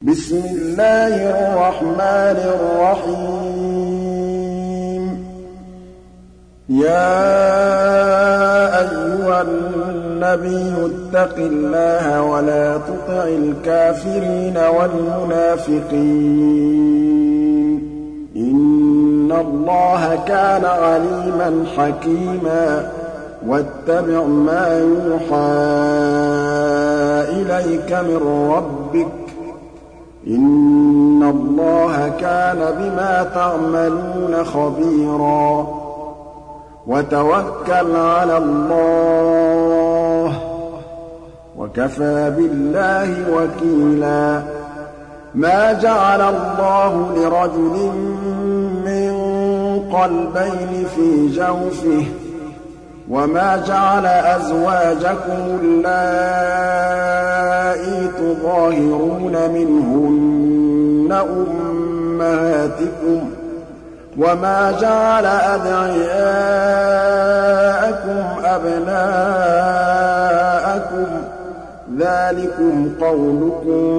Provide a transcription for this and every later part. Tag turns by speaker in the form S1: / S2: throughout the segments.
S1: بسم الله الرحمن الرحيم يا أيها النبي اتق الله ولا تطع الكافرين والمنافقين إن الله كان عليما حكيما واتبع ما يوحى إليك من ربك إن الله كان بما تعملون خبيرا وتوكل على الله وكفى بالله وكيلا ما جعل الله لرجل من قلبين في جوفه وما جعل أزواجكم اللائي تظاهرون منهن أمهاتكم وما جعل أدعياءكم أبناءكم ذلكم قولكم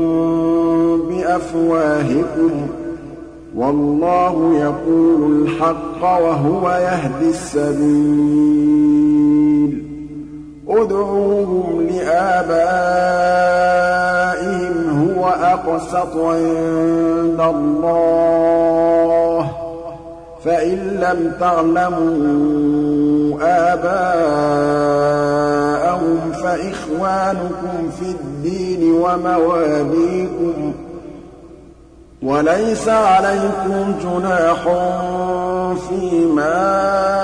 S1: بأفواهكم والله يقول الحق وهو يهدي السبيل ادعوهم لآبائهم هو أقسط عند الله فإن لم تعلموا آباءهم فإخوانكم في الدين ومواليكم وليس عليكم جناح فيما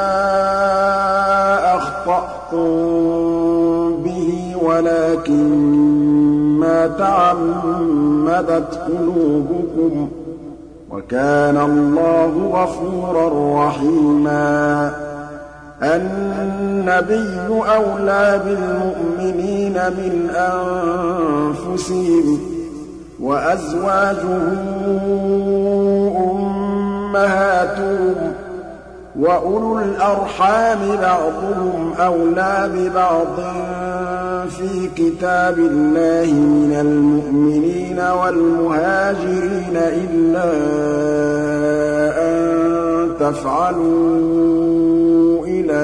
S1: أخطأتم به ولكن ما تعمدت قلوبكم وكان الله غفورا رحيما النبي أولى بالمؤمنين من أنفسهم وأزواجه أمهاتهم وأولو الأرحام بعضهم أولى ببعض في كتاب الله من المؤمنين والمهاجرين إلا أن تفعلوا إلى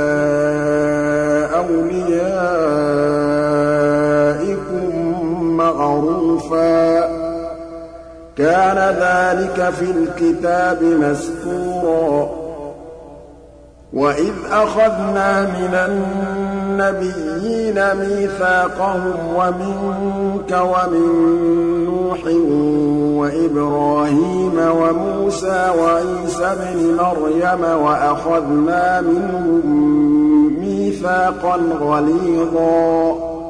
S1: أوليائكم معروفا كان ذلك في الكتاب مسطورا وإذ أخذنا من النبيين ميثاقهم ومنك ومن نوح وإبراهيم وموسى وعيسى ابن مريم وأخذنا منهم ميثاقا غليظا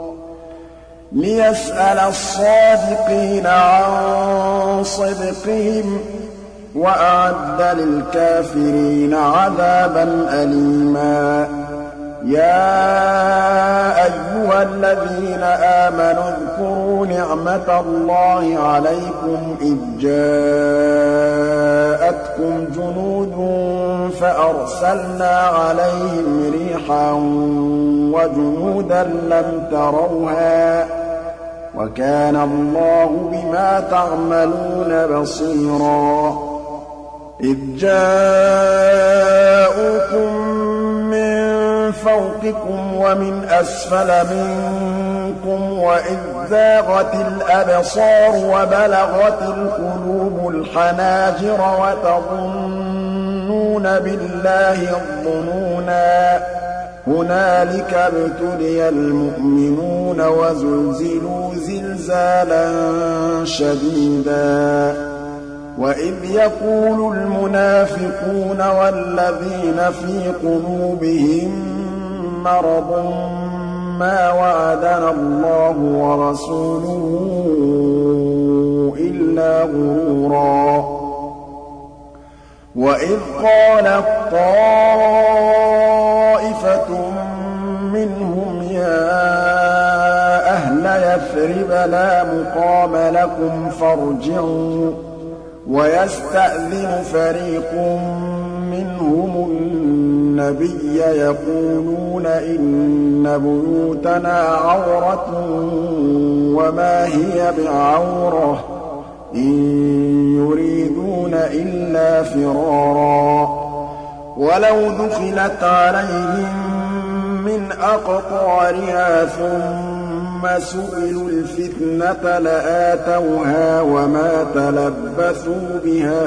S1: ليسأل الصادقين عن صدقهم وأعد للكافرين عذابا أليما يا أيها الذين آمنوا اذكروا نعمة الله عليكم إذ جاءتكم جنود فأرسلنا عليهم ريحا وجنودا لم تروها وكان الله بما تعملون بصيرا إذ جاءوكم من فوقكم ومن أسفل منكم وإذ زاغت الأبصار وبلغت القلوب الحناجر وتظنون بالله الظنونا هنالك ابتلي المؤمنون وزلزلوا زلزالا شديدا وإذ يقول المنافقون والذين في قلوبهم مرض ما وعدنا الله ورسوله إلا غرورا وإذ قالت طائفة منهم يا أهل يثرب لا مقام لكم فارجعوا ويستأذن فريق منهم النبي يقولون إن بيوتنا عورة وما هي بعورة إِن يُرِيدُونَ إِلَّا فِرَارًا وَلَوْ دُخِلَتْ عَلَيْهِم مِّنْ أَقْطَارِهَا ثُمَّ سُئِلُوا الْفِتْنَةَ لَآتَوْهَا وَمَا تَلَبَّثُوا بِهَا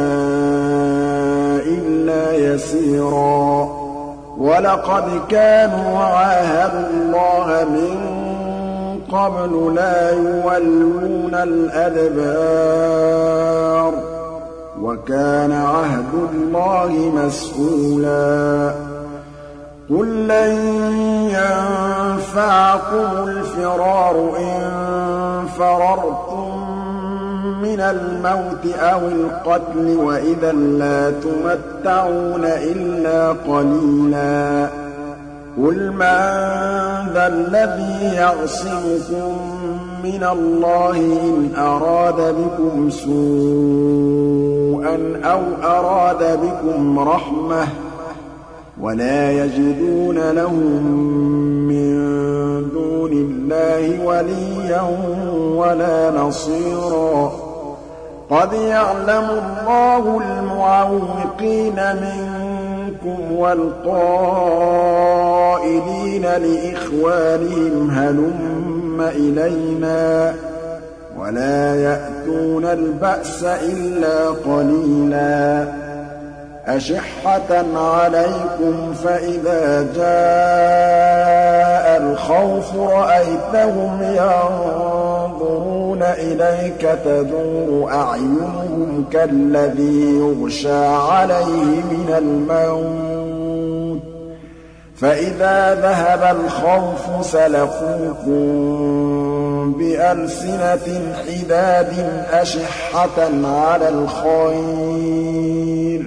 S1: إِلَّا يَسِيرًا وَلَقَدْ كَانُوا عَاهَدُوا اللَّهَ مِن قَبْلُ لَا يُوَلُّونَ الْأَدْبَارَ وَكَانَ عَهْدُ اللَّهِ مَسْئُولًا قُل لَّن يَنفَعَكُمُ الْفِرَارُ إِن فَرَرْتُم مِّنَ الْمَوْتِ أَوِ الْقَتْلِ وَإِذًا لَّا تُمَتَّعُونَ إِلَّا قَلِيلًا قُلْ مَن ذَا الَّذِي يَعْصِمُكُم مِّنَ اللَّهِ إِنْ أَرَادَ بِكُمْ سُوءًا أَوْ أَرَادَ بِكُمْ رَحْمَةً وَلَا يَجِدُونَ لَهُم مِّن دُونِ اللَّهِ وَلِيًّا وَلَا نَصِيرًا قَدْ يَعْلَمُ اللَّهُ الْمُعَوِّقِينَ مِنكُمْ وَالْقَائِلِينَ لِإِخْوَانِهِمْ هَلُمَّ إِلَيْنَا وَلَا يَأْتُونَ الْبَأْسَ إِلَّا قَلِيلًا أَشِحَّةً عَلَيْكُمْ فَإِذَا جَاءَ الْخَوْفُ رَأَيْتَهُمْ يَنظُرُونَ إِلَيْكَ تَدُورُ أَعْيُنُهُمْ كَالَّذِي يُغْشَىٰ عَلَيْهِ مِنَ الْمَوْتِ فَإِذَا ذَهَبَ الْخَوْفُ سَلَقُوكُم بِأَلْسِنَةٍ حِدَادٍ أَشِحَّةً عَلَى الْخَيْرِ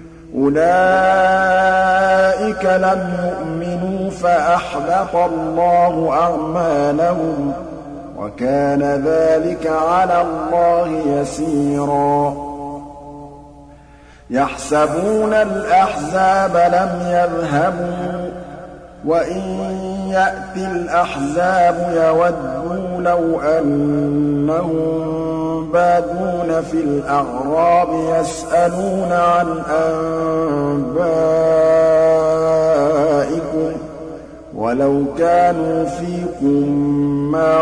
S1: أُولَٰئِكَ لَمْ يُؤْمِنُوا فَأَحْبَطَ اللَّهُ أَعْمَالَهُمْ وَكَانَ ذَٰلِكَ عَلَى اللَّهِ يَسِيرًا يَحْسَبُونَ الْأَحْزَابَ لَمْ يَذْهَبُوا وَإِن يَأْتِ الْأَحْزَابُ يَوَدُّوا لَوْ أَنَّهُم بادون في الأعراب يسألون عن أنبائكم ولو كانوا فيكم ما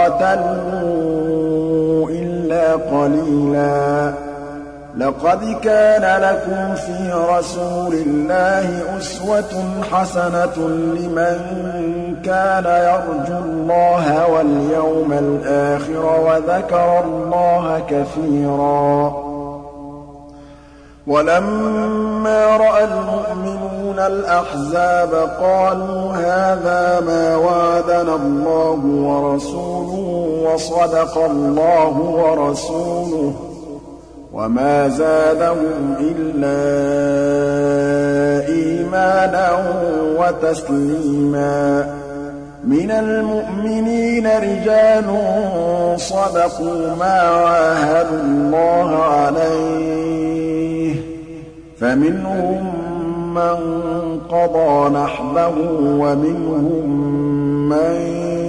S1: قاتلوا إلا قليلا لقد كان لكم في رسول الله أسوة حسنة لمن كان يرجو الله واليوم الآخر وذكر الله كثيرا ولما رأى المؤمنون الأحزاب قالوا هذا ما وعدنا الله ورسوله وصدق الله ورسوله وما زادهم إلا إيمانا وتسليما من المؤمنين رجال صدقوا ما عاهدوا الله عليه فمنهم من قضى نحبه ومنهم من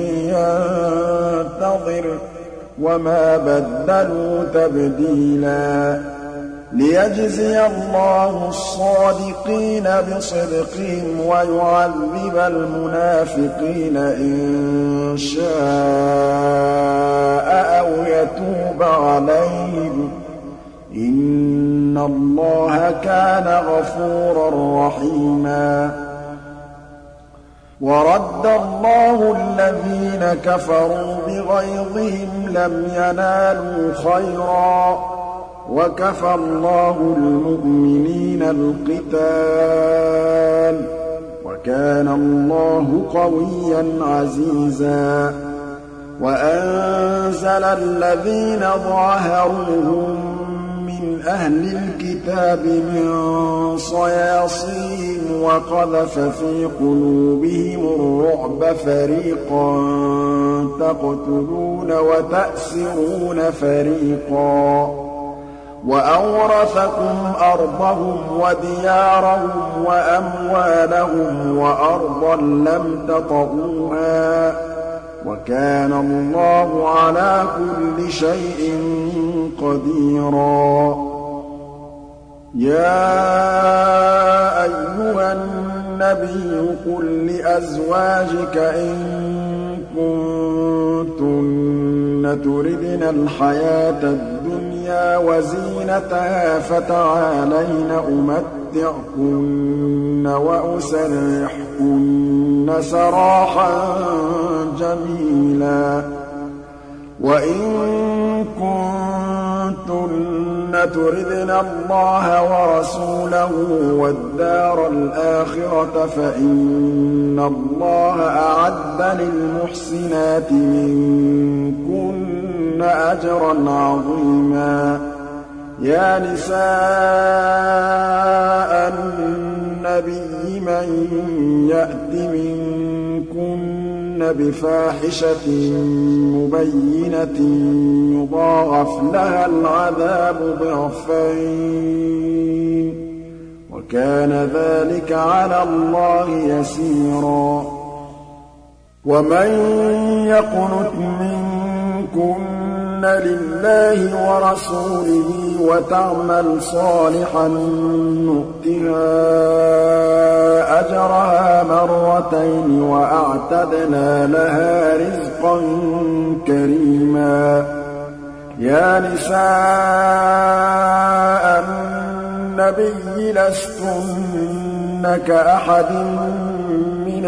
S1: ينتظر وما بدلوا تبديلا ليجزي الله الصادقين بصدقهم ويعذب المنافقين إن شاء أو يتوب عليهم إن الله كان غفورا رحيما ورد الله الذين كفروا بغيظهم لم ينالوا خيرا وكفى الله المؤمنين القتال وكان الله قويا عزيزا وأنزل الذين ظاهروهم من أهل الكتاب من صياصيهم وقذف في قلوبهم الرعب فريقا تقتلون وتأسرون فريقا وأورثكم أرضهم وديارهم وأموالهم وأرضا لم تطئوها وَكَانَ اللَّهُ عَلَىٰ كُلِّ شَيْءٍ قَدِيرًا يَا أَيُّهَا النَّبِيُّ قُل لِّأَزْوَاجِكَ إِن كُنتُنَّ تُرِدْنَ الْحَيَاةَ الدُّنْيَا وَزِينَتَهَا فَتَعَالَيْنَ أُمَتِّعْكُنَّ وَأُسَرِّحْكُنَّ سَرَاحًا جَمِيلًا وَإِن كُنتُنَّ تُرِدْنَ اللَّهَ وَرَسُولَهُ وَالدَّارَ الْآخِرَةَ فَإِنَّ اللَّهَ أَعَدَّ لِلْمُحْسِنَاتِ مِنكُنَّ أَجْرًا عَظِيمًا يَا نِسَاءَ النَّبِيِّ مَن يَأْتِ مِنكُنَّ بِفَاحِشَةٍ مُّبَيِّنَةٍ يُضَاعَفْ لَهَا الْعَذَابُ ضِعْفَيْنِ ۚ وَكَانَ ذَٰلِكَ عَلَى اللَّهِ يَسِيرًا وَمَن يَقْنُتْ مِنكُنَّ لِلَّهِ وَرَسُولِهِ وَتَعْمَلْ صَالِحًا نُّؤْتِهَا أَجْرَهَا مرتين وَأَعْتَدْنَا لَهَا رِزْقًا كَرِيمًا يَا نِسَاءَ النَّبِيِّ لَسْتُنَّ كَأَحَدٍ مِّنَ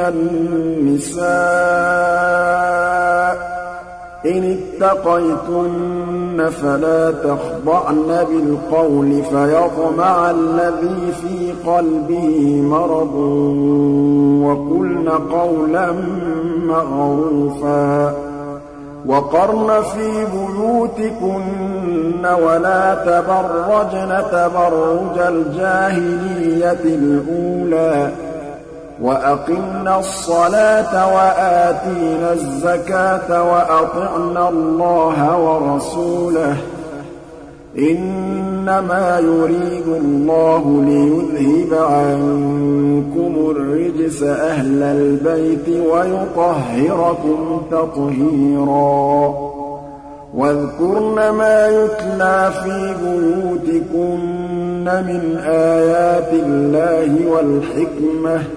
S1: النِّسَاءِ إِنِ اتَّقَيْتُنَّ فَلَا تَخْضَعْنَ بِالْقَوْلِ فَيَطْمَعَ الَّذِي فِي قَلْبِهِ مَرَضٌ وَقُلْنَ قَوْلًا مَّعْرُوفًا وَقَرْنَ فِي بُيُوتِكُنَّ وَلَا تَبَرَّجْنَ تَبَرُّجَ الْجَاهِلِيَّةِ الْأُولَىٰ وَأَقِمْنَا الصَّلَاةَ وَآتِينَا الزَّكَاةَ وَأَطِعْنَا اللَّهَ وَرَسُولَهُ ۚ إِنَّمَا يُرِيدُ اللَّهُ لِيُذْهِبَ عَنكُمُ الرِّجْسَ أَهْلَ الْبَيْتِ وَيُطَهِّرَكُمْ تَطْهِيرًا وَاذْكُرْنَ مَا يُتْلَىٰ فِي بُيُوتِكُنَّ مِنْ آيَاتِ اللَّهِ وَالْحِكْمَةِ ۚ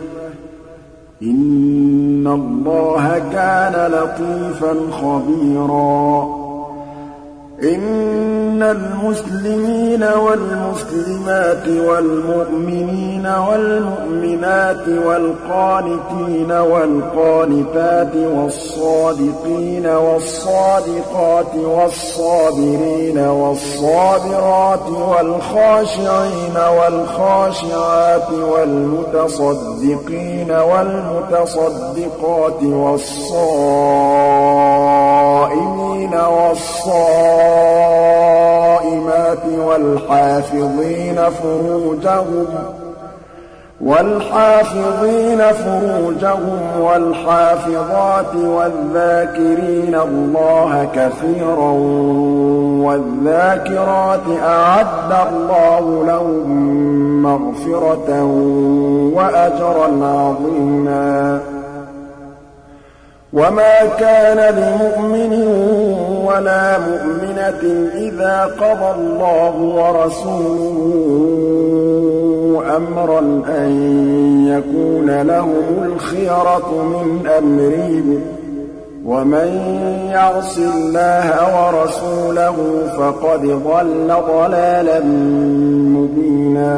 S1: إِنَّ اللَّهَ كَانَ لَطِيفًا خَبِيرًا إِنَّ الْمُسْلِمِينَ وَالْمُسْلِمَاتِ وَالْمُؤْمِنِينَ وَالْمُؤْمِنَاتِ وَالْقَانِتِينَ وَالْقَانِتَاتِ وَالصَّادِقِينَ وَالصَّادِقَاتِ وَالصَّابِرِينَ وَالصَّابِرَاتِ وَالْخَاشِعِينَ وَالْخَاشِعَاتِ وَالْمُتَصَدِّقِينَ وَالْمُتَصَدِّقَاتِ وَالصَّائِمِينَ وَالصَّائِمَاتِ وَالْحَافِظِينَ فُرُوجَهُمْ وَالْحَافِظَاتِ وَالذَّاكِرِينَ اللَّهَ كَثِيرًا وَالذَّاكِرَاتِ أَعَدَّ اللَّهُ لَهُم مَّغْفِرَةً وَأَجْرًا عَظِيمًا وَمَا كَانَ لِمُؤْمِنٍ وَلَا مُؤْمِنَةٍ إِذَا قَضَى اللَّهُ وَرَسُولُهُ أَمْرًا أَن يَكُونَ لَهُمُ الْخِيَرَةُ مِنْ أَمْرِهِمْ ۗ وَمَن يَعْصِ اللَّهَ وَرَسُولَهُ فَقَدْ ضَلَّ ضَلَالًا مُّبِينًا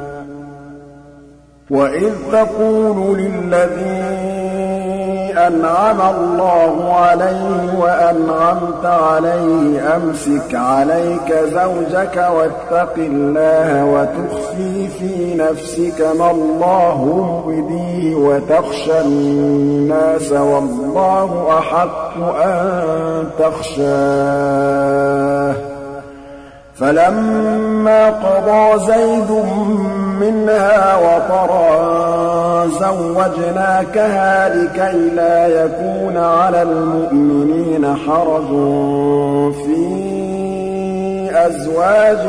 S1: وَإِذْ تَقُولُ لِلَّذِي أَنْعَمَ اللَّهُ عَلَيْهِ وَأَنْعَمْتَ عَلَيْهِ أَمْسِكْ عَلَيْكَ زَوْجَكَ وَاتَّقِ اللَّهَ وَتُخْفِي فِي نَفْسِكَ مَا اللَّهُ مُبْدِيهِ وَتَخْشَى النَّاسَ وَاللَّهُ أَحَقُّ أَن تَخْشَاهُ فَلَمَّا قَضَىٰ زَيْدٌ مِّنْهَا وَطَرًا زَوَّجْنَاكَهَا لِكَيْ لَا يَكُونَ عَلَى الْمُؤْمِنِينَ حَرَجٌ فِي أَزْوَاجِ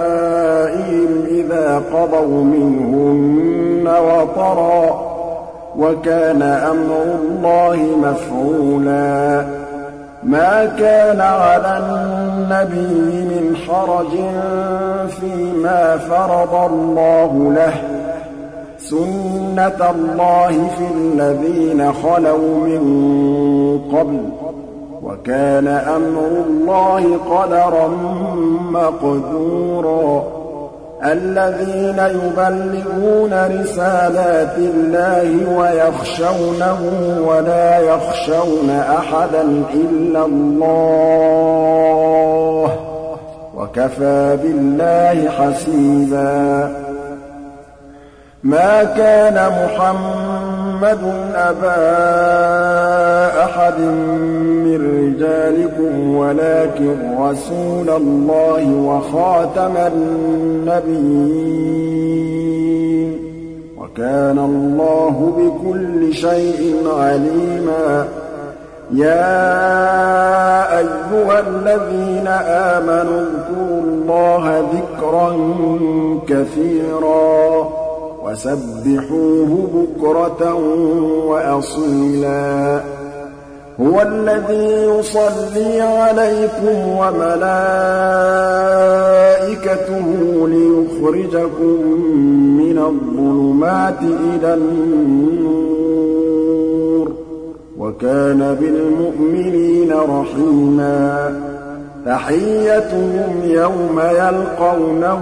S1: أَدْعِيَائِهِمْ إِذَا قَضَوْا مِنْهُنَّ وَطَرًا ۚ وَكَانَ أَمْرُ اللَّهِ مَفْعُولًا مَا كَانَ عَلَى النَّبِيِّ مِنْ حَرَجٍ فِيمَا فَرَضَ اللَّهُ لَهُ ۖ سُنَّةَ اللَّهِ فِي الَّذِينَ خَلَوْا مِن قَبْلُ ۚ وَكَانَ أَمْرُ اللَّهِ قَدَرًا مَّقْدُورًا الَّذِينَ يُبَلِّغُونَ رِسَالَاتِ اللَّهِ وَيَخْشَوْنَهُ وَلَا يَخْشَوْنَ أَحَدًا إِلَّا اللَّهَ ۗ وَكَفَىٰ بِاللَّهِ حَسِيبًا مَا كَانَ مُحَمَّدٌ أَبَا أَحَدٍ مِّن رِّجَالِكُمْ وَلَٰكِن رَّسُولَ اللَّهِ وَخَاتَمَ النَّبِيِّينَ ۗ وَكَانَ اللَّهُ بِكُلِّ شَيْءٍ عَلِيمًا يَا أَيُّهَا الَّذِينَ آمَنُوا اذْكُرُوا اللَّهَ ذِكْرًا كَثِيرًا وَسَبِّحُوهُ بُكْرَةً وَأَصِيلًا هُوَ الَّذِي يُصَلِّي عَلَيْكُمْ وَمَلَائِكَتُهُ لِيُخْرِجَكُم مِّنَ الظُّلُمَاتِ إِلَى النُّورِ ۚ وَكَانَ بِالْمُؤْمِنِينَ رَحِيمًا تَحِيَّتُهُمْ يَوْمَ يَلْقَوْنَهُ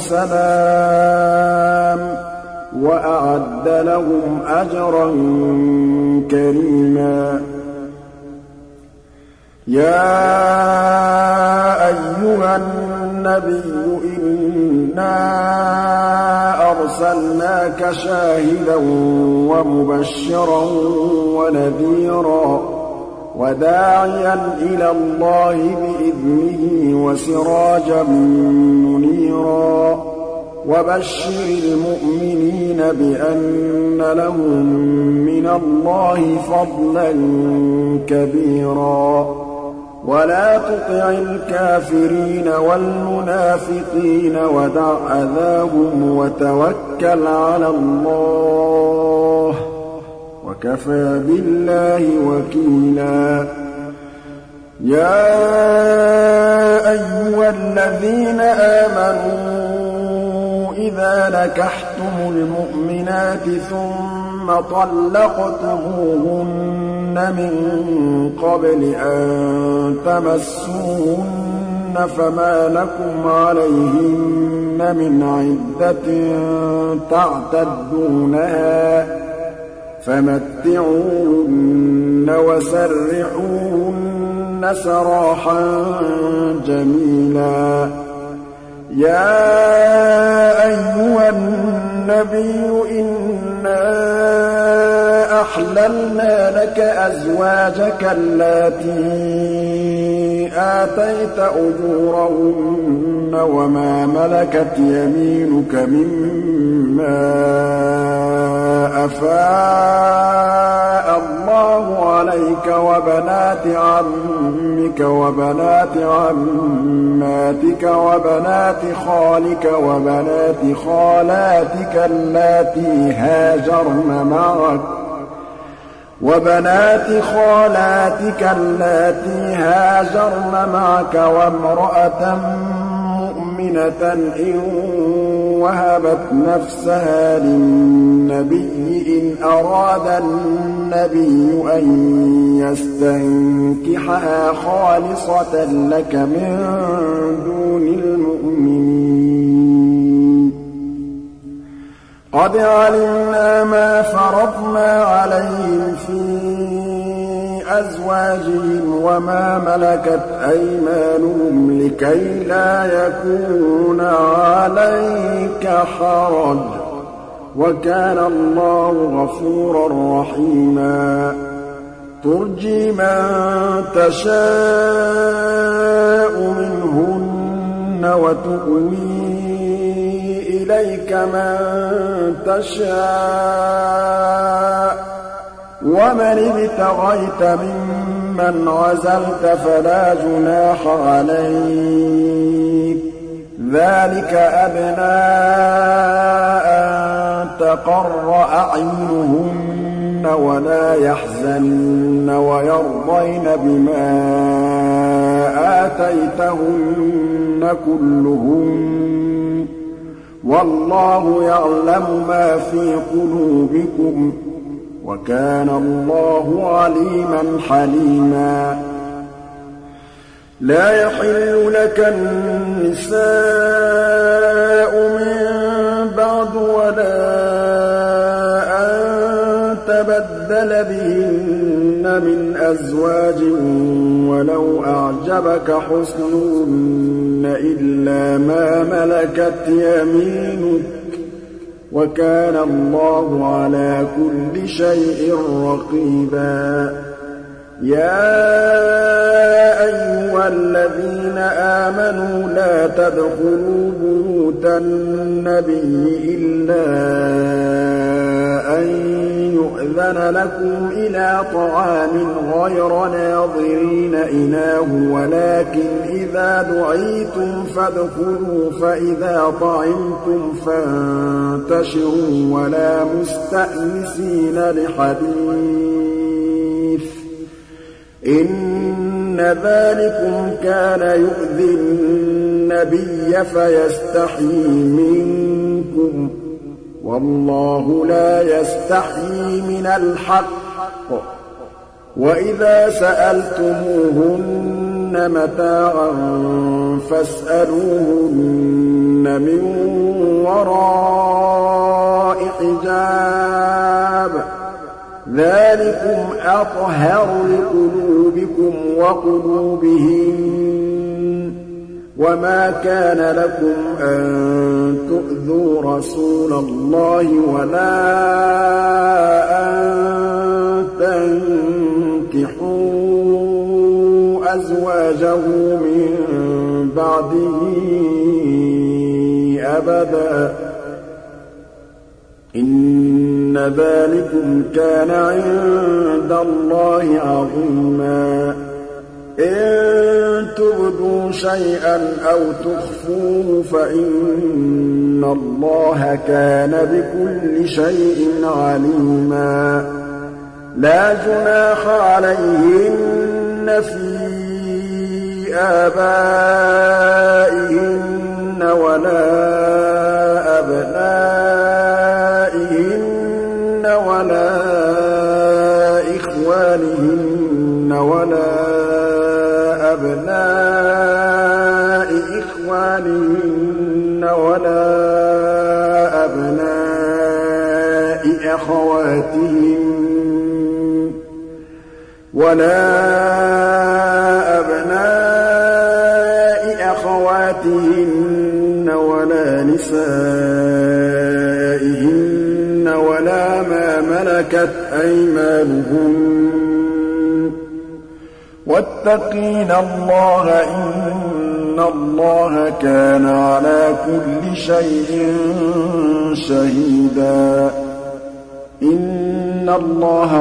S1: سَلَامٌ ۚ وَأَعَدَّ لَهُمْ أَجْرًا كَرِيمًا يَا أَيُّهَا النَّبِيُّ إِنَّا أَرْسَلْنَاكَ شَاهِدًا وَمُبَشِّرًا وَنَذِيرًا وَدَاعِيًا إِلَى اللَّهِ بِإِذْنِهِ وَسِرَاجًا مُّنِيرًا وَبَشِّرِ الْمُؤْمِنِينَ بِأَنَّ لَهُم مِّنَ اللَّهِ فَضْلًا كَبِيرًا وَلَا تُطِعِ الْكَافِرِينَ وَالْمُنَافِقِينَ وَدَعْ أَذَاهُمْ وَتَوَكَّلْ عَلَى اللَّهِ ۚ وَكَفَىٰ بِاللَّهِ وَكِيلًا يَا أَيُّهَا الَّذِينَ آمَنُوا إِذَا نَكَحْتُمُ الْمُؤْمِنَاتِ ثُمَّ طَلَّقْتُمُوهُنَّ مِن قَبْلِ أَن تَمَسُّوهُنَّ فَمَا لَكُمْ عَلَيْهِنَّ مِنْ عِدَّةٍ تَعْتَدُّونَهَا فَمَتِّعُوهُنَّ وَسَرِّحُوهُنَّ سَرَاحًا جَمِيلًا يَا أَيُّهَا النَّبِيُّ إِنَّا أَحْلَلْنَا لَكَ أَزْوَاجَكَ اللَّاتِي آتَيْتَ أُجُورَهُنَّ وَمَا مَلَكَتْ يَمِينُكَ مِمَّا أَفَاءَ اللَّهُ عَلَيْكَ وَبَنَاتِ عَمِّكَ وَبَنَاتِ عَمَّاتِكَ وَبَنَاتِ خَالِكَ وَبَنَاتِ خَالَاتِكَ اللَّاتِي هَاجَرْنَ مَعَكَ وَامْرَأَةً مُّؤْمِنَةً إِن وَهَبَتْ نَفْسَهَا لِلنَّبِيِّ إِنْ أَرَادَ النَّبِيُّ أَن يَسْتَنكِحَهَا خَالِصَةً لَّكَ مِن دُونِ الْمُؤْمِنِينَ قَدْ عَلِمْنَا مَا فَرَضْنَا عَلَيْهِمْ فِي أَزْوَاجِهِمْ وَمَا مَلَكَتْ أَيْمَانُهُمْ لِكَيْلَا يَكُونَ عَلَيْكَ حَرَجٌ ۗ وَكَانَ اللَّهُ غَفُورًا رَّحِيمًا تُرْجِي مَن تَشَاءُ مِنْهُنَّ وَتُؤْوِي إِلَيْكَ مَن تَشَاءُ ۖ وَمَنِ ابْتَغَيْتَ مِمَّنْ عَزَلْتَ فَلَا جُنَاحَ عَلَيْكَ ۚ ذَٰلِكَ أَدْنَىٰ أَن تَقَرَّ أَعْيُنُهُنَّ ولا يحزنن ويرضين بما آتيتهن كلهن والله يعلم ما في قلوبكم وكان الله عليما حليما لا يحل لك النساء من بعد ولا أن تبدل بهن من أزواج ولو أعجبك حسنهن إلا ما ملكت يمينك وكان الله على كل شيء رقيبا يا أيها الذين آمنوا لا تدخلوا بيوت النبي إلا أن يؤذن لكم إلى طعام غير ناظرين إناه ولكن إذا دعيتم فادخلوا فإذا طعمتم فانتشروا ولا مستأنسين لحديث إن ذلكم كان يؤذي النبي فيستحيي منكم والله لا يستحيي من الحق وإذا سألتموهن متاعا فاسألوهن من وراء حجاب ذلكم أطهر لقلوبكم وقلوبهن وما كان لكم أن تؤذوا رسول الله ولا أن تنكحوا أزواجه من بعده أبدا إن ذلكم كان عند الله عظيما إن تبدوا شيئا أو تخفوه فإن الله كان بكل شيء عليما لا جناح عليهن في آبائهن ولا أبنائهن ولا إخوانهن ولا أبناء إخوانهن ولا أبناء أخواتهن ولا أبناء أخواتهن ولا نسائهن ولا ما ملكت أيمانهن واتقين الله إن الله كان على كل شيء شهيدا إن الله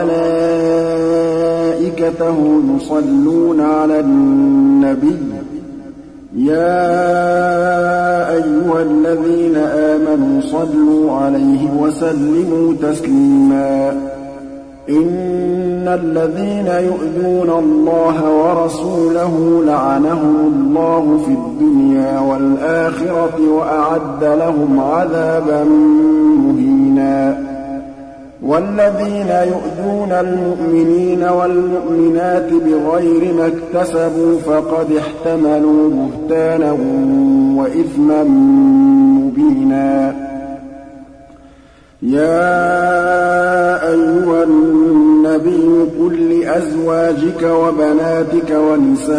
S1: وملائكته يصلون على النبي يا أيها الذين آمنوا صلوا عليه وسلموا تسليما إن الذين يؤذون الله ورسوله لعنهم الله في الدنيا والآخرة وأعد لهم عذابا مهينا والذين يؤذون المؤمنين والمؤمنات بغير ما اكتسبوا فقد احتملوا بهتانا وإثما مبينا يا أيها النبي قل لأزواجك وبناتك ونساء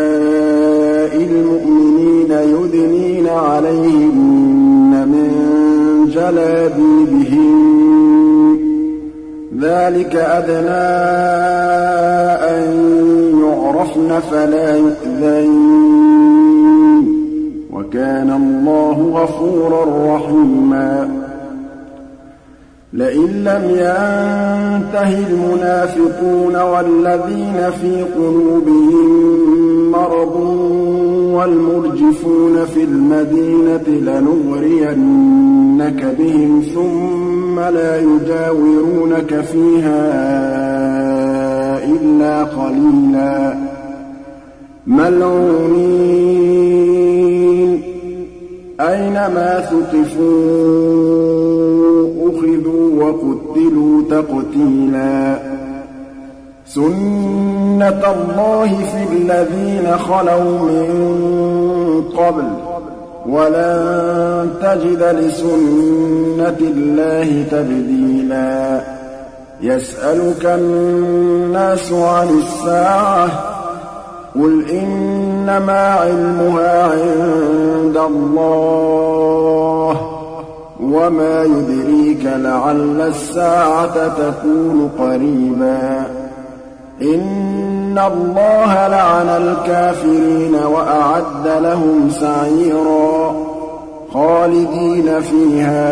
S1: المؤمنين يدنين عليهن من جلابيبهن ذلك أدنى أن يعرفن فلا يؤذين وكان الله غفورا رحيما لئن لم ينته المنافقون والذين في قلوبهم مرض وَالْمُرْجِفُونَ فِي الْمَدِينَةِ لَنُغْرِيَنَّكَ بِهِمْ ثُمَّ لَا يُجَاوِرُونَكَ فِيهَا إِلَّا قَلِيلًا مَّلْعُونِينَ أَيْنَمَا ثُقِفُوا أُخِذُوا وَقُتِّلُوا تَقْتِيلًا سُنَّةَ اللَّهِ فِي الَّذِينَ خَلَوْا مِن قَبْلُ ۖ وَلَن تَجِدَ لِسُنَّةِ اللَّهِ تَبْدِيلًا يَسْأَلُكَ النَّاسُ عَنِ السَّاعَةِ ۖ قُلْ إِنَّمَا عِلْمُهَا عِندَ اللَّهِ ۚ وَمَا يُدْرِيكَ لَعَلَّ السَّاعَةَ تَكُونُ قَرِيبًا إِنَّ اللَّهَ لَعَنَ الْكَافِرِينَ وَأَعَدَّ لَهُمْ سَعِيرًا خَالِدِينَ فِيهَا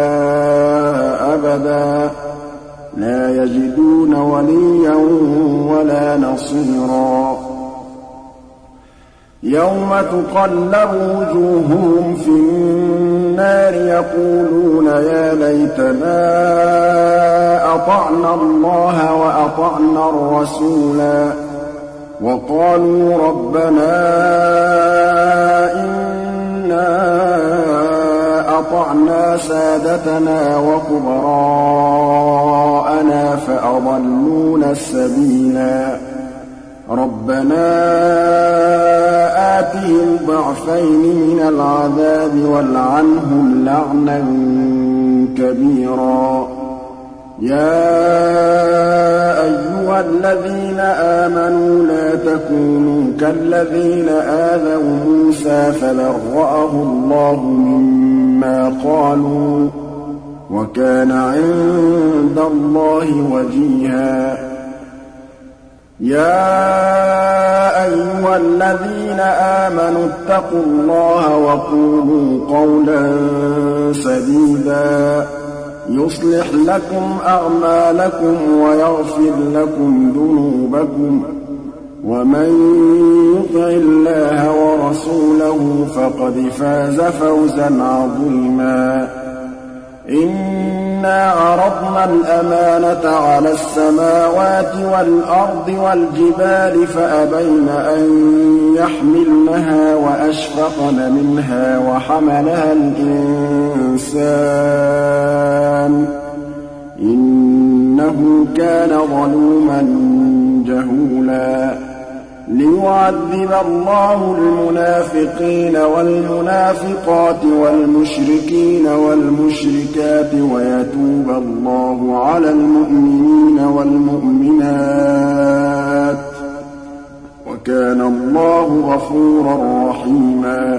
S1: أَبَدًا لَّا يَجِدُونَ وَلِيًّا وَلَا نَصِيرًا يَوْمَ تُقَلَّبُ وُجُوهُهُمْ فِي النَّارِ يَقُولُونَ يَا لَيْتَنَا أَطَعْنَا اللَّهَ وَأَطَعْنَا الرَّسُولَا وَقَالُوا رَبَّنَا إِنَّا أَطَعْنَا سَادَتَنَا وَكُبَرَاءَنَا فَأَضَلُّونَا السَّبِيلَا رَبَّنَا آتِهِمْ ضِعْفَيْنِ مِنَ الْعَذَابِ وَالْعَنْهُمْ لَعْنًا كَبِيرًا يَا أَيُّهَا الَّذِينَ آمَنُوا لَا تَكُونُوا كَالَّذِينَ آذَوْا مُوسَىٰ فَبَرَّأَهُ اللَّهُ مِمَّا قَالُوا ۚ وَكَانَ عِندَ اللَّهِ وَجِيهًا يَا أَيُّهَا الَّذِينَ آمَنُوا اتَّقُوا اللَّهَ وَقُولُوا قَوْلًا سَدِيدًا يُصْلِحْ لَكُمْ أَعْمَالَكُمْ وَيَغْفِرْ لَكُمْ ذُنُوبَكُمْ ۗ وَمَن يُطِعِ اللَّهَ وَرَسُولَهُ فَقَدْ فَازَ فَوْزًا عَظِيمًا إِنَّا عَرَضْنَا الْأَمَانَةَ عَلَى السَّمَاوَاتِ وَالْأَرْضِ وَالْجِبَالِ فَأَبَيْنَ أَن يَحْمِلْنَهَا وَأَشْفَقْنَ مِنْهَا وَحَمَلَهَا الْإِنسَانُ ۖ إِنَّهُ كَانَ ظَلُومًا جَهُولًا لِيُعَذِّبَ اللَّهُ الْمُنَافِقِينَ وَالْمُنَافِقَاتِ وَالْمُشْرِكِينَ وَالْمُشْرِكَاتِ وَيَتُوبَ اللَّهُ عَلَى الْمُؤْمِنِينَ وَالْمُؤْمِنَاتِ ۗ وَكَانَ اللَّهُ غَفُورًا رَّحِيمًا